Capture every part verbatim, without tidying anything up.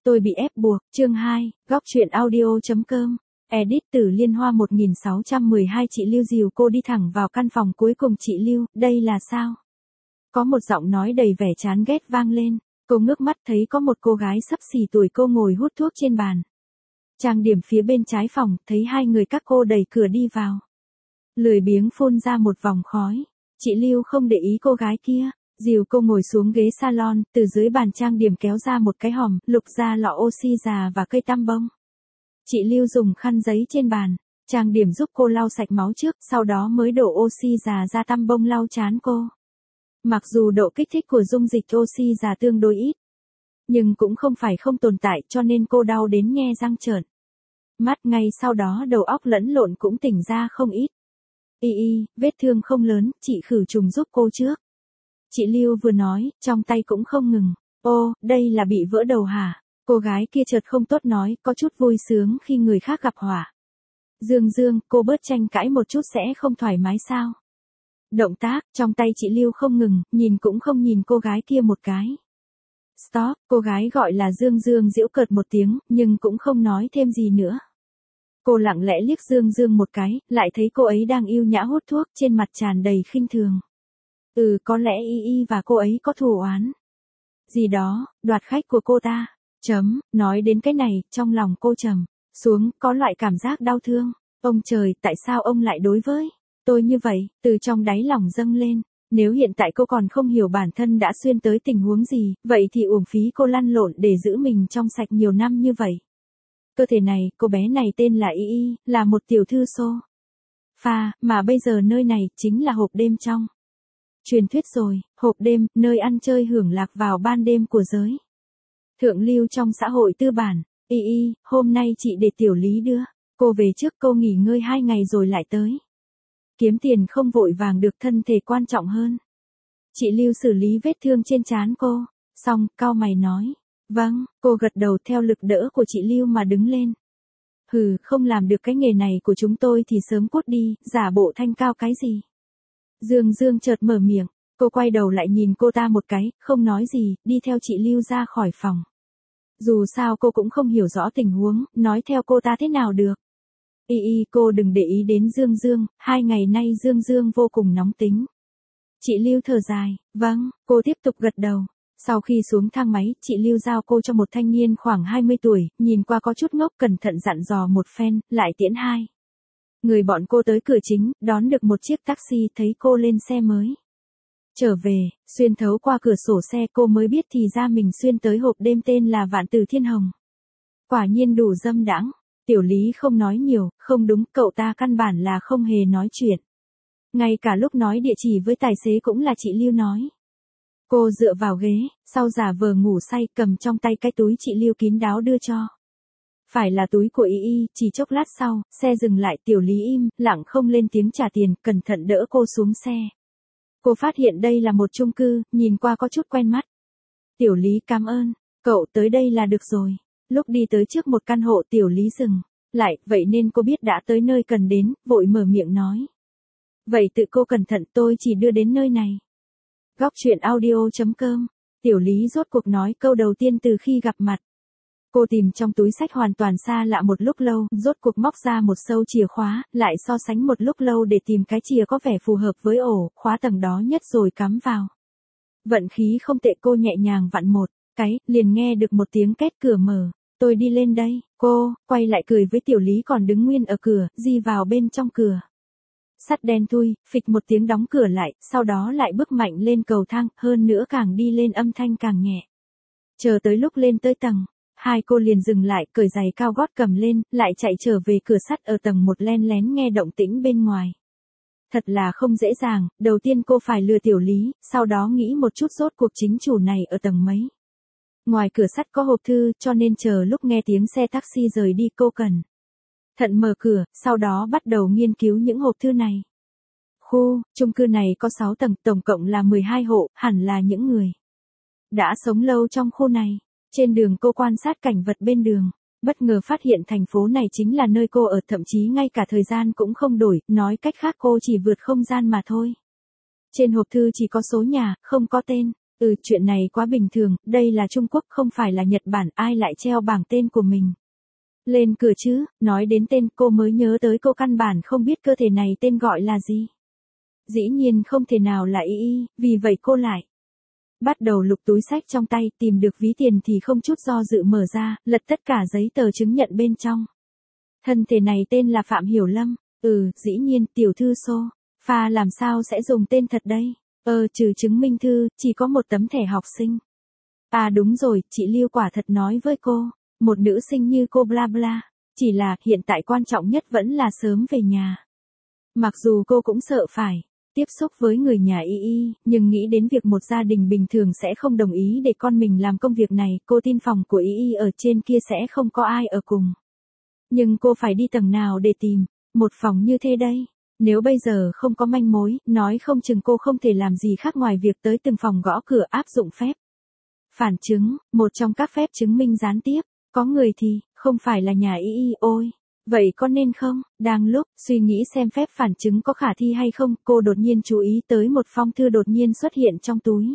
Tôi bị ép buộc, chương hai, góc truyện audio.com. Edit từ Liên Hoa một nghìn sáu trăm mười hai. Chị Lưu dìu cô đi thẳng vào căn phòng cuối cùng. Chị Lưu, đây là sao? Có một giọng nói đầy vẻ chán ghét vang lên. Cô ngước mắt thấy có một cô gái xấp xỉ tuổi cô ngồi hút thuốc trên bàn. Trang điểm phía bên trái phòng, thấy hai người các cô đẩy cửa đi vào. Lười biếng phun ra một vòng khói. Chị Lưu không để ý cô gái kia. Dìu cô ngồi xuống ghế salon, từ dưới bàn trang điểm kéo ra một cái hòm, lục ra lọ oxy già và cây tăm bông. Chị Lưu dùng khăn giấy trên bàn, trang điểm giúp cô lau sạch máu trước, sau đó mới đổ oxy già ra tăm bông lau trán cô. Mặc dù độ kích thích của dung dịch oxy già tương đối ít, nhưng cũng không phải không tồn tại, cho nên cô đau đến nhe răng trợn mắt, ngay sau đó đầu óc lẫn lộn cũng tỉnh ra không ít. Y y, vết thương không lớn, chị khử trùng giúp cô trước. Chị Lưu vừa nói, trong tay cũng không ngừng. Ô, đây là bị vỡ đầu hả? Cô gái kia chợt không tốt nói, có chút vui sướng khi người khác gặp họa. Dương Dương, cô bớt tranh cãi một chút sẽ không thoải mái sao? Động tác, trong tay chị Lưu không ngừng, nhìn cũng không nhìn cô gái kia một cái. Stop, cô gái gọi là Dương Dương giễu cợt một tiếng, nhưng cũng không nói thêm gì nữa. Cô lặng lẽ liếc Dương Dương một cái, lại thấy cô ấy đang yêu nhã hút thuốc, trên mặt tràn đầy khinh thường. Ừ, có lẽ Y Y và cô ấy có thù oán gì đó, đoạt khách của cô ta. Chấm, nói đến cái này, trong lòng cô trầm xuống, có loại cảm giác đau thương. Ông trời, tại sao ông lại đối với tôi như vậy? Từ trong đáy lòng dâng lên. Nếu hiện tại cô còn không hiểu bản thân đã xuyên tới tình huống gì, vậy thì uổng phí cô lăn lộn để giữ mình trong sạch nhiều năm như vậy. Cơ thể này, cô bé này tên là Y Y, là một tiểu thư xô pha, mà bây giờ nơi này chính là hộp đêm trong truyền thuyết rồi, hộp đêm, nơi ăn chơi hưởng lạc vào ban đêm của giới thượng lưu trong xã hội tư bản. Y Y, hôm nay chị để tiểu Lý đưa cô về trước, cô nghỉ ngơi hai ngày rồi lại tới. Kiếm tiền không vội vàng được, thân thể quan trọng hơn. Chị Lưu xử lý vết thương trên trán cô, xong, cau mày nói. Vâng, cô gật đầu theo lực đỡ của chị Lưu mà đứng lên. Hừ, không làm được cái nghề này của chúng tôi thì sớm cút đi, giả bộ thanh cao cái gì. Dương Dương chợt mở miệng, cô quay đầu lại nhìn cô ta một cái, không nói gì, đi theo chị Lưu ra khỏi phòng. Dù sao cô cũng không hiểu rõ tình huống, nói theo cô ta thế nào được. Y Y, cô đừng để ý đến Dương Dương, hai ngày nay Dương Dương vô cùng nóng tính. Chị Lưu thở dài, vâng, cô tiếp tục gật đầu. Sau khi xuống thang máy, chị Lưu giao cô cho một thanh niên khoảng hai mươi tuổi, nhìn qua có chút ngốc, cẩn thận dặn dò một phen, lại tiễn hai người bọn cô tới cửa chính, đón được một chiếc taxi, thấy cô lên xe mới trở về, xuyên thấu qua cửa sổ xe cô mới biết thì ra mình xuyên tới hộp đêm tên là Vạn Từ Thiên Hồng. Quả nhiên đủ dâm đãng. Tiểu Lý không nói nhiều, không đúng, cậu ta căn bản là không hề nói chuyện. Ngay cả lúc nói địa chỉ với tài xế cũng là chị Lưu nói. Cô dựa vào ghế, sau giả vờ ngủ say, cầm trong tay cái túi chị Lưu kín đáo đưa cho. Phải là túi của Y Y, chỉ chốc lát sau, xe dừng lại, Tiểu Lý im lặng không lên tiếng trả tiền, cẩn thận đỡ cô xuống xe. Cô phát hiện đây là một chung cư, nhìn qua có chút quen mắt. Tiểu Lý cảm ơn, cậu tới đây là được rồi. Lúc đi tới trước một căn hộ, Tiểu Lý dừng lại, vậy nên cô biết đã tới nơi cần đến, vội mở miệng nói. Vậy tự cô cẩn thận, tôi chỉ đưa đến nơi này. Góc truyện audio.com. Tiểu Lý rốt cuộc nói câu đầu tiên từ khi gặp mặt. Cô tìm trong túi xách hoàn toàn xa lạ một lúc lâu, rốt cuộc móc ra một sâu chìa khóa, lại so sánh một lúc lâu để tìm cái chìa có vẻ phù hợp với ổ khóa tầng đó nhất rồi cắm vào. Vận khí không tệ, cô nhẹ nhàng vặn một cái, liền nghe được một tiếng két, cửa mở. Tôi đi lên đây. Cô quay lại cười với Tiểu Lý còn đứng nguyên ở cửa, di vào bên trong cửa sắt đen thui, phịch một tiếng đóng cửa lại, sau đó lại bước mạnh lên cầu thang, hơn nữa càng đi lên âm thanh càng nhẹ. Chờ tới lúc lên tới tầng hai, cô liền dừng lại, cởi giày cao gót cầm lên, lại chạy trở về cửa sắt ở tầng một, len lén nghe động tĩnh bên ngoài. Thật là không dễ dàng, đầu tiên cô phải lừa Tiểu Lý, sau đó nghĩ một chút rốt cuộc chính chủ này ở tầng mấy. Ngoài cửa sắt có hộp thư, cho nên chờ lúc nghe tiếng xe taxi rời đi cô cần thận mở cửa, sau đó bắt đầu nghiên cứu những hộp thư này. Khu, chung cư này có sáu tầng, tổng cộng là mười hai hộ, hẳn là những người đã sống lâu trong khu này. Trên đường cô quan sát cảnh vật bên đường, bất ngờ phát hiện thành phố này chính là nơi cô ở, thậm chí ngay cả thời gian cũng không đổi, nói cách khác cô chỉ vượt không gian mà thôi. Trên hộp thư chỉ có số nhà, không có tên. Ừ, chuyện này quá bình thường, đây là Trung Quốc không phải là Nhật Bản, ai lại treo bảng tên của mình lên cửa chứ, nói đến tên cô mới nhớ tới cô căn bản không biết cơ thể này tên gọi là gì. Dĩ nhiên không thể nào là Y Y, vì vậy cô lại bắt đầu lục túi sách trong tay, tìm được ví tiền thì không chút do dự mở ra, lật tất cả giấy tờ chứng nhận bên trong. Thân thể này tên là Phạm Hiểu Lâm, ừ, dĩ nhiên, tiểu thư Xô, pha làm sao sẽ dùng tên thật đây, ờ, trừ chứng minh thư, chỉ có một tấm thẻ học sinh. À đúng rồi, chị Lưu quả thật nói với cô, một nữ sinh như cô bla bla, chỉ là hiện tại quan trọng nhất vẫn là sớm về nhà. Mặc dù cô cũng sợ phải tiếp xúc với người nhà Y Y, nhưng nghĩ đến việc một gia đình bình thường sẽ không đồng ý để con mình làm công việc này, cô tin phòng của Y Y ở trên kia sẽ không có ai ở cùng. Nhưng cô phải đi tầng nào để tìm một phòng như thế đây? Nếu bây giờ không có manh mối, nói không chừng cô không thể làm gì khác ngoài việc tới từng phòng gõ cửa áp dụng phép phản chứng, một trong các phép chứng minh gián tiếp. Có người thì, không phải là nhà Y Y, ôi. Vậy có nên không? Đang lúc suy nghĩ xem phép phản chứng có khả thi hay không, cô đột nhiên chú ý tới một phong thư đột nhiên xuất hiện trong túi.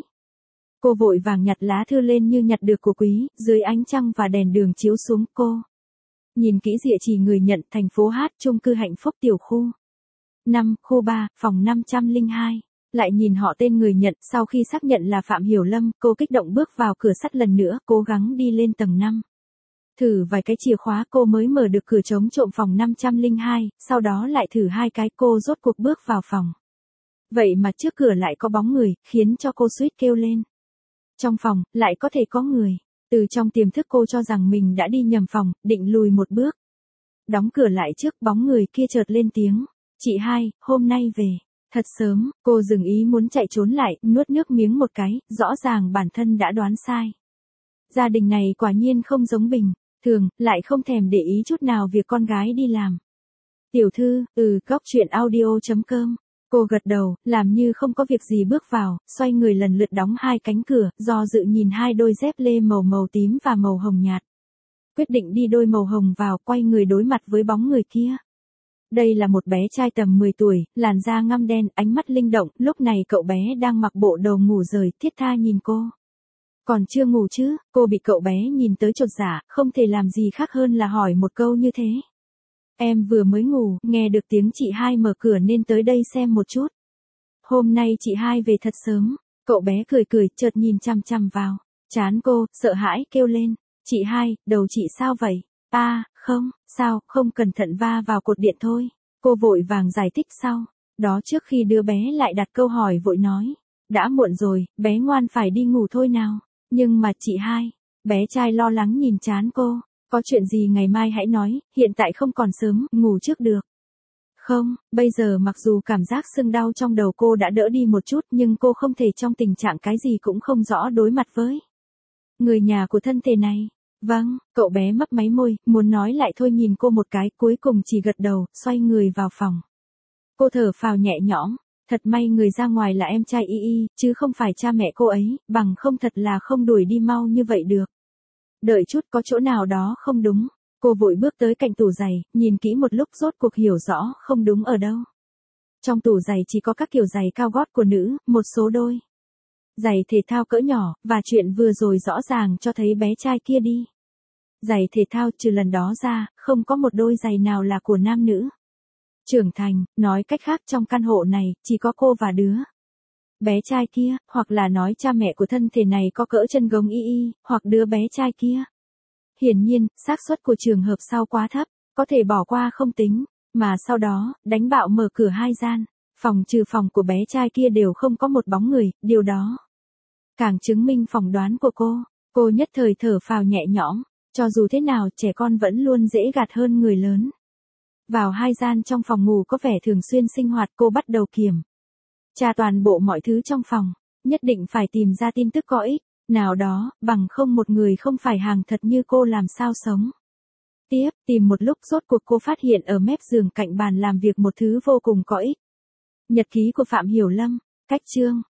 Cô vội vàng nhặt lá thư lên như nhặt được của quý, dưới ánh trăng và đèn đường chiếu xuống cô. Nhìn kỹ địa chỉ người nhận, thành phố Hát, chung cư Hạnh Phúc tiểu khu năm, khu ba, phòng năm trăm lẻ hai. Lại nhìn họ tên người nhận, sau khi xác nhận là Phạm Hiểu Lâm, cô kích động bước vào cửa sắt lần nữa, cố gắng đi lên tầng năm. Thử vài cái chìa khóa cô mới mở được cửa chống trộm phòng năm trăm lẻ hai, sau đó lại thử hai cái cô rốt cuộc bước vào phòng. Vậy mà trước cửa lại có bóng người, khiến cho cô suýt kêu lên. Trong phòng, lại có thể có người. Từ trong tiềm thức cô cho rằng mình đã đi nhầm phòng, định lùi một bước. Đóng cửa lại trước, bóng người kia chợt lên tiếng. Chị hai, hôm nay về. Thật sớm, cô dừng ý muốn chạy trốn lại, nuốt nước miếng một cái, rõ ràng bản thân đã đoán sai. Gia đình này quả nhiên không giống bình thường, lại không thèm để ý chút nào việc con gái đi làm. Tiểu thư, ừ, góc chuyện audio chấm com. Cô gật đầu, làm như không có việc gì bước vào, xoay người lần lượt đóng hai cánh cửa, do dự nhìn hai đôi dép lê màu màu tím và màu hồng nhạt. Quyết định đi đôi màu hồng vào, quay người đối mặt với bóng người kia. Đây là một bé trai tầm mười tuổi, làn da ngăm đen, ánh mắt linh động, lúc này cậu bé đang mặc bộ đồ ngủ rời, thiết tha nhìn cô. Còn chưa ngủ chứ, cô bị cậu bé nhìn tới chột dạ, không thể làm gì khác hơn là hỏi một câu như thế. Em vừa mới ngủ, nghe được tiếng chị hai mở cửa nên tới đây xem một chút. Hôm nay chị hai về thật sớm, cậu bé cười cười, chợt nhìn chằm chằm vào trán cô, sợ hãi, kêu lên. Chị hai, đầu chị sao vậy? À, không, sao, không cẩn thận va vào cột điện thôi. Cô vội vàng giải thích sau. Đó trước khi đứa bé lại đặt câu hỏi vội nói. Đã muộn rồi, bé ngoan phải đi ngủ thôi nào. Nhưng mà chị hai, bé trai lo lắng nhìn trán cô. Có chuyện gì ngày mai hãy nói, hiện tại không còn sớm, ngủ trước được. Không, bây giờ mặc dù cảm giác sưng đau trong đầu cô đã đỡ đi một chút nhưng cô không thể trong tình trạng cái gì cũng không rõ đối mặt với người nhà của thân thể này. Vâng, cậu bé mấp máy môi, muốn nói lại thôi nhìn cô một cái, cuối cùng chỉ gật đầu, xoay người vào phòng. Cô thở phào nhẹ nhõm, thật may người ra ngoài là em trai Y Y, chứ không phải cha mẹ cô ấy, bằng không thật là không đuổi đi mau như vậy được. Đợi chút có chỗ nào đó không đúng, cô vội bước tới cạnh tủ giày, nhìn kỹ một lúc rốt cuộc hiểu rõ không đúng ở đâu. Trong tủ giày chỉ có các kiểu giày cao gót của nữ, một số đôi giày thể thao cỡ nhỏ, và chuyện vừa rồi rõ ràng cho thấy bé trai kia đi. Giày thể thao trừ lần đó ra, không có một đôi giày nào là của nam nữ trưởng thành, nói cách khác trong căn hộ này, chỉ có cô và đứa bé trai kia, hoặc là nói cha mẹ của thân thể này có cỡ chân gống Y Y, hoặc đứa bé trai kia. Hiển nhiên, xác suất của trường hợp sau quá thấp, có thể bỏ qua không tính, mà sau đó, đánh bạo mở cửa hai gian, phòng trừ phòng của bé trai kia đều không có một bóng người, điều đó càng chứng minh phỏng đoán của cô. Cô nhất thời thở phào nhẹ nhõm, cho dù thế nào trẻ con vẫn luôn dễ gạt hơn người lớn. Vào hai gian trong phòng ngủ có vẻ thường xuyên sinh hoạt, cô bắt đầu kiểm tra toàn bộ mọi thứ trong phòng, nhất định phải tìm ra tin tức có ích nào đó, bằng không một người không phải hàng thật như cô làm sao sống. Tiếp, tìm một lúc rốt cuộc cô phát hiện ở mép giường cạnh bàn làm việc một thứ vô cùng có ích. Nhật ký của Phạm Hiểu Lâm, cách chương,